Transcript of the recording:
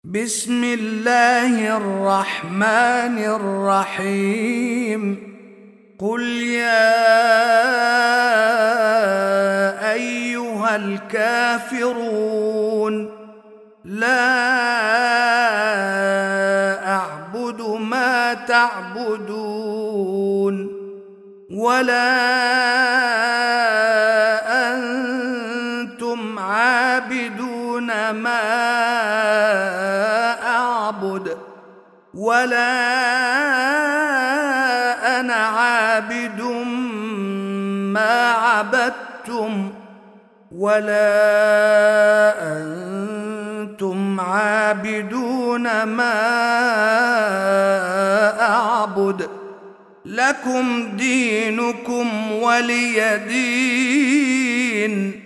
بسم الله الرحمن الرحيم. قل يا أيها الكافرون لا أعبد ما تعبدون ولا أنتم عابدون ما أعبد ولا أنا عابد ما عبدتم ولا أنتم عابدون ما أعبد لكم دينكم ولي دين.